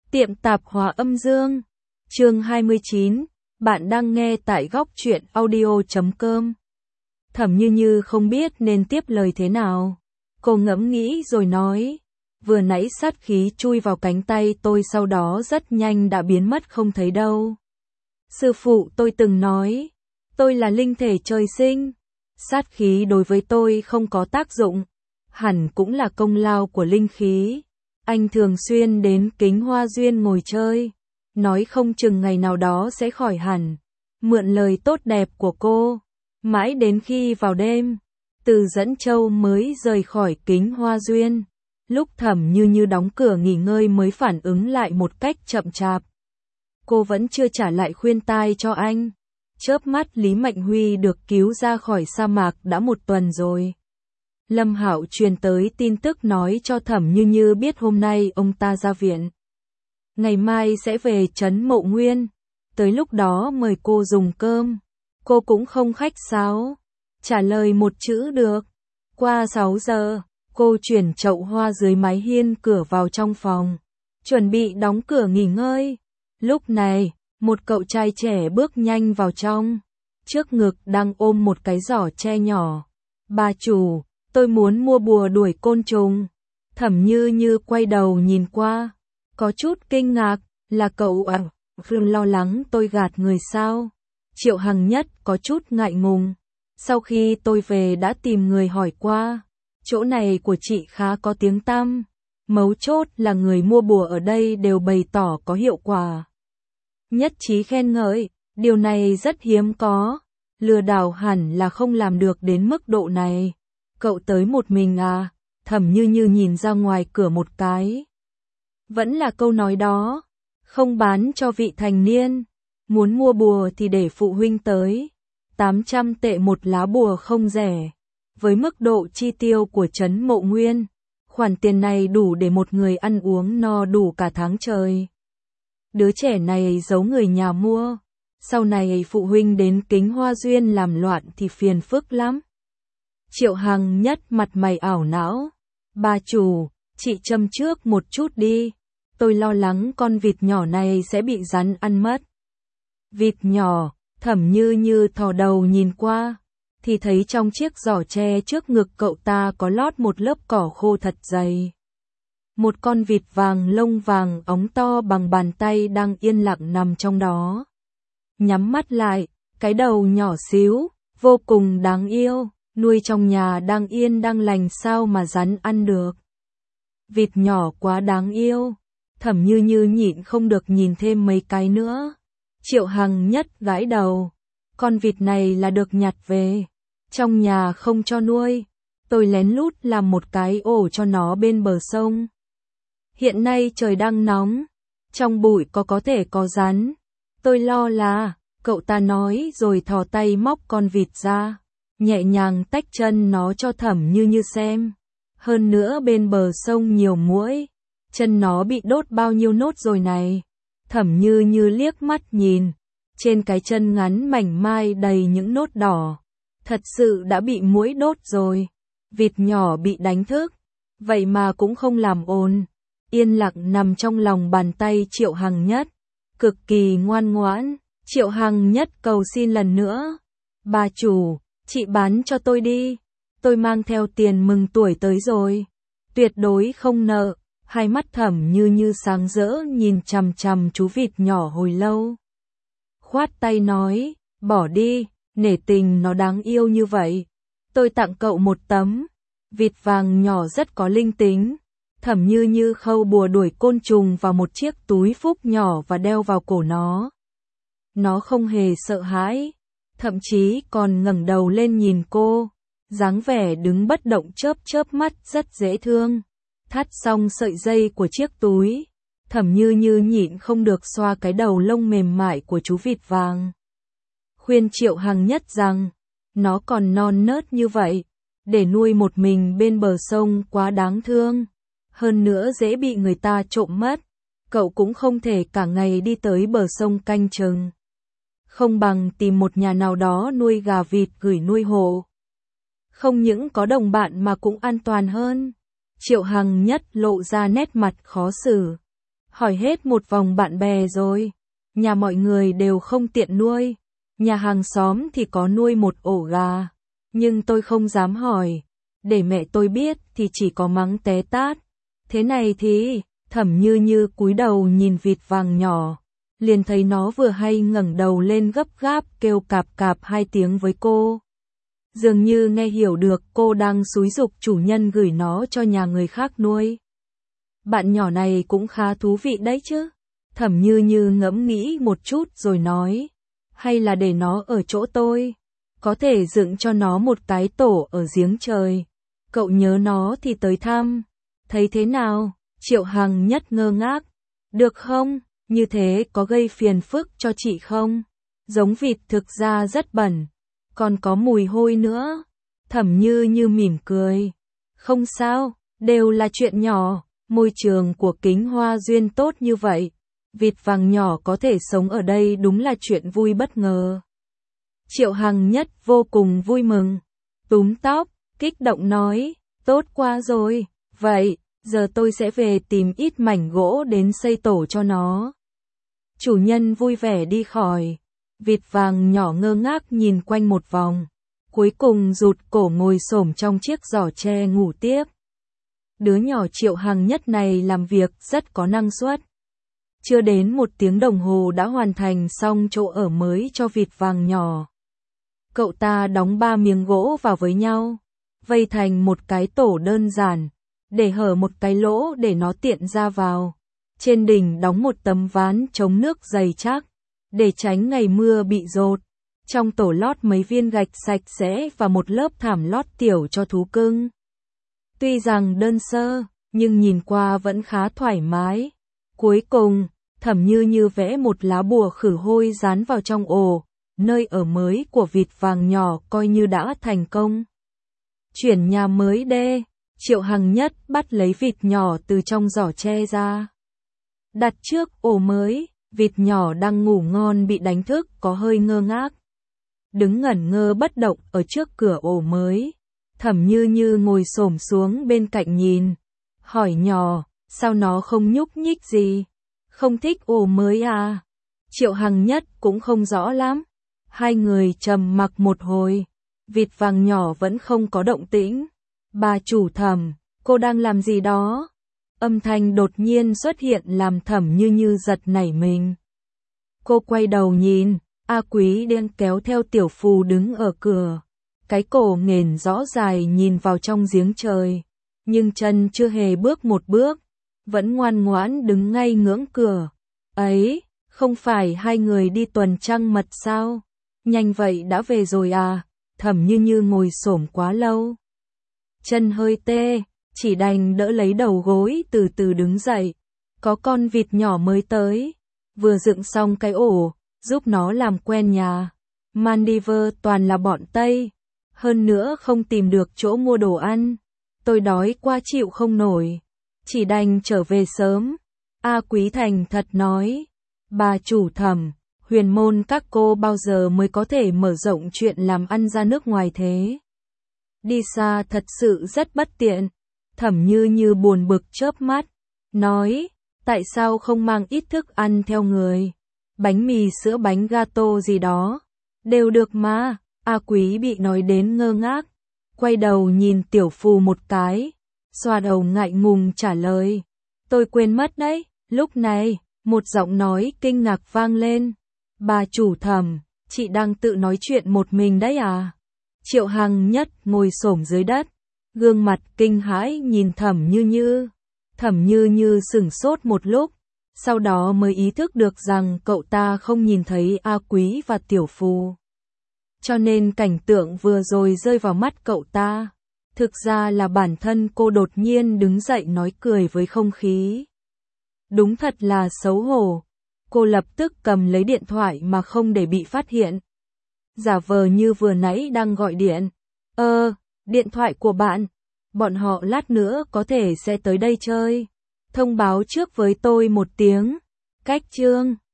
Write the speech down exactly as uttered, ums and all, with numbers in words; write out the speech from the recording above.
Tiệm tạp hóa âm dương. Chương hai mươi chín. Bạn đang nghe tại góc truyện audio chấm com. Thẩm Như Như không biết nên tiếp lời thế nào. Cô ngẫm nghĩ rồi nói. Vừa nãy sát khí chui vào cánh tay tôi, sau đó rất nhanh đã biến mất không thấy đâu. Sư phụ tôi từng nói, tôi là linh thể trời sinh. Sát khí đối với tôi không có tác dụng. Hẳn cũng là công lao của linh khí. Anh thường xuyên đến Kính Hoa Duyên ngồi chơi, nói không chừng ngày nào đó sẽ khỏi hẳn. Mượn lời tốt đẹp của cô, mãi đến khi vào đêm, Từ Dẫn Châu mới rời khỏi Kính Hoa Duyên. Lúc Thẩm Như Như đóng cửa nghỉ ngơi mới phản ứng lại một cách chậm chạp. Cô vẫn chưa trả lại khuyên tai cho anh. Chớp mắt Lý Mạnh Huy được cứu ra khỏi sa mạc đã một tuần rồi. Lâm Hạo truyền tới tin tức nói cho Thẩm Như Như biết hôm nay ông ta ra viện. Ngày mai sẽ về trấn Mộ Nguyên. Tới lúc đó mời cô dùng cơm. Cô cũng không khách sáo, trả lời một chữ được. Qua sáu giờ, cô chuyển chậu hoa dưới mái hiên cửa vào trong phòng, chuẩn bị đóng cửa nghỉ ngơi. Lúc này, một cậu trai trẻ bước nhanh vào trong, trước ngực đang ôm một cái giỏ tre nhỏ. Bà chủ, tôi muốn mua bùa đuổi côn trùng. Thẩm Như Như quay đầu nhìn qua, có chút kinh ngạc, là cậu à? Phương lo lắng tôi gạt người sao? Triệu Hằng Nhất có chút ngại ngùng. Sau khi tôi về đã tìm người hỏi qua, chỗ này của chị khá có tiếng tăm. Mấu chốt là người mua bùa ở đây đều bày tỏ có hiệu quả. Nhất trí khen ngợi, điều này rất hiếm có. Lừa đảo hẳn là không làm được đến mức độ này. Cậu tới một mình à? Thẩm Như Như nhìn ra ngoài cửa một cái. Vẫn là câu nói đó, không bán cho vị thành niên. Muốn mua bùa thì để phụ huynh tới. tám trăm tệ một lá bùa không rẻ. Với mức độ chi tiêu của trấn Mộ Nguyên, khoản tiền này đủ để một người ăn uống no đủ cả tháng trời. Đứa trẻ này giấu người nhà mua. Sau này phụ huynh đến Kính Hoa Duyên làm loạn thì phiền phức lắm. Triệu Hằng Nhất mặt mày ảo não. Bà chủ, chị châm trước một chút đi. Tôi lo lắng con vịt nhỏ này sẽ bị rắn ăn mất. Vịt nhỏ, Thẩm Như Như thò đầu nhìn qua, thì thấy trong chiếc giỏ tre trước ngực cậu ta có lót một lớp cỏ khô thật dày. Một con vịt vàng lông vàng óng to bằng bàn tay đang yên lặng nằm trong đó. Nhắm mắt lại, cái đầu nhỏ xíu, vô cùng đáng yêu, nuôi trong nhà đang yên đang lành sao mà rắn ăn được. Vịt nhỏ quá đáng yêu. Thẩm Như Như nhịn không được nhìn thêm mấy cái nữa. Triệu Hằng Nhất gãi đầu. Con vịt này là được nhặt về. Trong nhà không cho nuôi. Tôi lén lút làm một cái ổ cho nó bên bờ sông. Hiện nay trời đang nóng. Trong bụi có có thể có rắn. Tôi lo là, cậu ta nói rồi thò tay móc con vịt ra. Nhẹ nhàng tách chân nó cho Thẩm Như Như xem. Hơn nữa bên bờ sông nhiều muỗi. Chân nó bị đốt bao nhiêu nốt rồi này. Thẩm Như Như liếc mắt nhìn. Trên cái chân ngắn mảnh mai đầy những nốt đỏ. Thật sự đã bị muỗi đốt rồi. Vịt nhỏ bị đánh thức. Vậy mà cũng không làm ồn. Yên lặng nằm trong lòng bàn tay Triệu Hằng Nhất. Cực kỳ ngoan ngoãn. Triệu Hằng Nhất cầu xin lần nữa. Bà chủ, chị bán cho tôi đi. Tôi mang theo tiền mừng tuổi tới rồi. Tuyệt đối không nợ. Hai mắt Thẩm Như Như sáng rỡ nhìn chằm chằm chú vịt nhỏ hồi lâu. Khoát tay nói, bỏ đi, nể tình nó đáng yêu như vậy. Tôi tặng cậu một tấm. Vịt vàng nhỏ rất có linh tính. Thẩm Như Như khâu bùa đuổi côn trùng vào một chiếc túi phúc nhỏ và đeo vào cổ nó. Nó không hề sợ hãi, thậm chí còn ngẩng đầu lên nhìn cô. Dáng vẻ đứng bất động chớp chớp mắt rất dễ thương. Thắt xong sợi dây của chiếc túi, Thẩm Như Như nhịn không được xoa cái đầu lông mềm mại của chú vịt vàng. Khuyên Triệu Hằng Nhất rằng, nó còn non nớt như vậy, để nuôi một mình bên bờ sông quá đáng thương. Hơn nữa dễ bị người ta trộm mất, cậu cũng không thể cả ngày đi tới bờ sông canh chừng. Không bằng tìm một nhà nào đó nuôi gà vịt gửi nuôi hộ. Không những có đồng bạn mà cũng an toàn hơn. Triệu Hằng Nhất lộ ra nét mặt khó xử. hỏi hết một vòng bạn bè rồi. Nhà mọi người đều không tiện nuôi. Nhà hàng xóm thì có nuôi một ổ gà. Nhưng tôi không dám hỏi. Để mẹ tôi biết thì chỉ có mắng té tát. Thế này thì, Thẩm Như Như cúi đầu nhìn vịt vàng nhỏ. Liền thấy nó vừa hay ngẩng đầu lên gấp gáp kêu cạp cạp hai tiếng với cô. Dường như nghe hiểu được cô đang xúi giục chủ nhân gửi nó cho nhà người khác nuôi. Bạn nhỏ này cũng khá thú vị đấy chứ. Thẩm Như Như ngẫm nghĩ một chút rồi nói. Hay là để nó ở chỗ tôi. Có thể dựng cho nó một cái tổ ở giếng trời. Cậu nhớ nó thì tới thăm. Thấy thế nào? Triệu Hằng Nhất ngơ ngác. Được không? Như thế có gây phiền phức cho chị không? Giống vịt thực ra rất bẩn. Còn có mùi hôi nữa. Thẩm Như Như mỉm cười. Không sao, đều là chuyện nhỏ. Môi trường của Kính Hoa Duyên tốt như vậy. Vịt vàng nhỏ có thể sống ở đây đúng là chuyện vui bất ngờ. Triệu Hằng Nhất vô cùng vui mừng. Túm tóc, kích động nói. Tốt quá rồi. Vậy, giờ tôi sẽ về tìm ít mảnh gỗ đến xây tổ cho nó. Chủ nhân vui vẻ đi khỏi. Vịt vàng nhỏ ngơ ngác nhìn quanh một vòng. Cuối cùng rụt cổ ngồi xổm trong chiếc giỏ tre ngủ tiếp. Đứa nhỏ Triệu Hằng Nhất này làm việc rất có năng suất. Chưa đến một tiếng đồng hồ đã hoàn thành xong chỗ ở mới cho vịt vàng nhỏ. Cậu ta đóng ba miếng gỗ vào với nhau, vây thành một cái tổ đơn giản, để hở một cái lỗ để nó tiện ra vào. Trên đỉnh đóng một tấm ván chống nước dày chắc, để tránh ngày mưa bị dột. Trong tổ lót mấy viên gạch sạch sẽ và một lớp thảm lót tiểu cho thú cưng. Tuy rằng đơn sơ, nhưng nhìn qua vẫn khá thoải mái. Cuối cùng, Thẩm Như Như vẽ một lá bùa khử hôi dán vào trong ổ, nơi ở mới của vịt vàng nhỏ coi như đã thành công. Chuyển nhà mới đê, Triệu Hằng Nhất bắt lấy vịt nhỏ từ trong giỏ tre ra. Đặt trước ổ mới, vịt nhỏ đang ngủ ngon bị đánh thức có hơi ngơ ngác. Đứng ngẩn ngơ bất động ở trước cửa ổ mới. Thẩm Như Như ngồi xổm xuống bên cạnh nhìn. Hỏi nhỏ, sao nó không nhúc nhích gì? Không thích ổ mới à? Triệu Hằng Nhất cũng không rõ lắm. Hai người trầm mặc một hồi. Vịt vàng nhỏ vẫn không có động tĩnh. Bà chủ Thẩm, cô đang làm gì đó? Âm thanh đột nhiên xuất hiện làm Thẩm Như Như giật nảy mình. Cô quay đầu nhìn, A Quý đang kéo theo Tiểu Phù đứng ở cửa. Cái cổ nghển rõ dài nhìn vào trong giếng trời. Nhưng chân chưa hề bước một bước. Vẫn ngoan ngoãn đứng ngay ngưỡng cửa. Ấy, không phải hai người đi tuần trăng mật sao? Nhanh vậy đã về rồi à? Thẩm Như Như ngồi xổm quá lâu. Chân hơi tê, chỉ đành đỡ lấy đầu gối từ từ đứng dậy. Có con vịt nhỏ mới tới. Vừa dựng xong cái ổ, giúp nó làm quen nhà. Maldives toàn là bọn Tây. Hơn nữa không tìm được chỗ mua đồ ăn. Tôi đói quá chịu không nổi. Chỉ đành trở về sớm. A Quý thành thật nói. Bà chủ Thẩm, huyền môn các cô bao giờ mới có thể mở rộng chuyện làm ăn ra nước ngoài thế? Đi xa thật sự rất bất tiện. Thẩm Như Như buồn bực chớp mắt. Nói, tại sao không mang ít thức ăn theo người? Bánh mì sữa bánh gato gì đó. Đều được mà. A Quý bị nói đến ngơ ngác. Quay đầu nhìn Tiểu Phù một cái. Xoa đầu ngại ngùng trả lời. Tôi quên mất đấy. Lúc này, một giọng nói kinh ngạc vang lên. Bà chủ Thẩm, chị đang tự nói chuyện một mình đấy à? Triệu Hằng Nhất ngồi xổm dưới đất. Gương mặt kinh hãi nhìn Thẩm Như Như. Thẩm Như Như sửng sốt một lúc. Sau đó mới ý thức được rằng cậu ta không nhìn thấy A Quý và Tiểu Phù. Cho nên cảnh tượng vừa rồi rơi vào mắt cậu ta. Thực ra là bản thân cô đột nhiên đứng dậy nói cười với không khí. Đúng thật là xấu hổ. Cô lập tức cầm lấy điện thoại mà không để bị phát hiện. Giả vờ như vừa nãy đang gọi điện. Ơ, điện thoại của bạn. Bọn họ lát nữa có thể sẽ tới đây chơi. Thông báo trước với tôi một tiếng. Cách chương.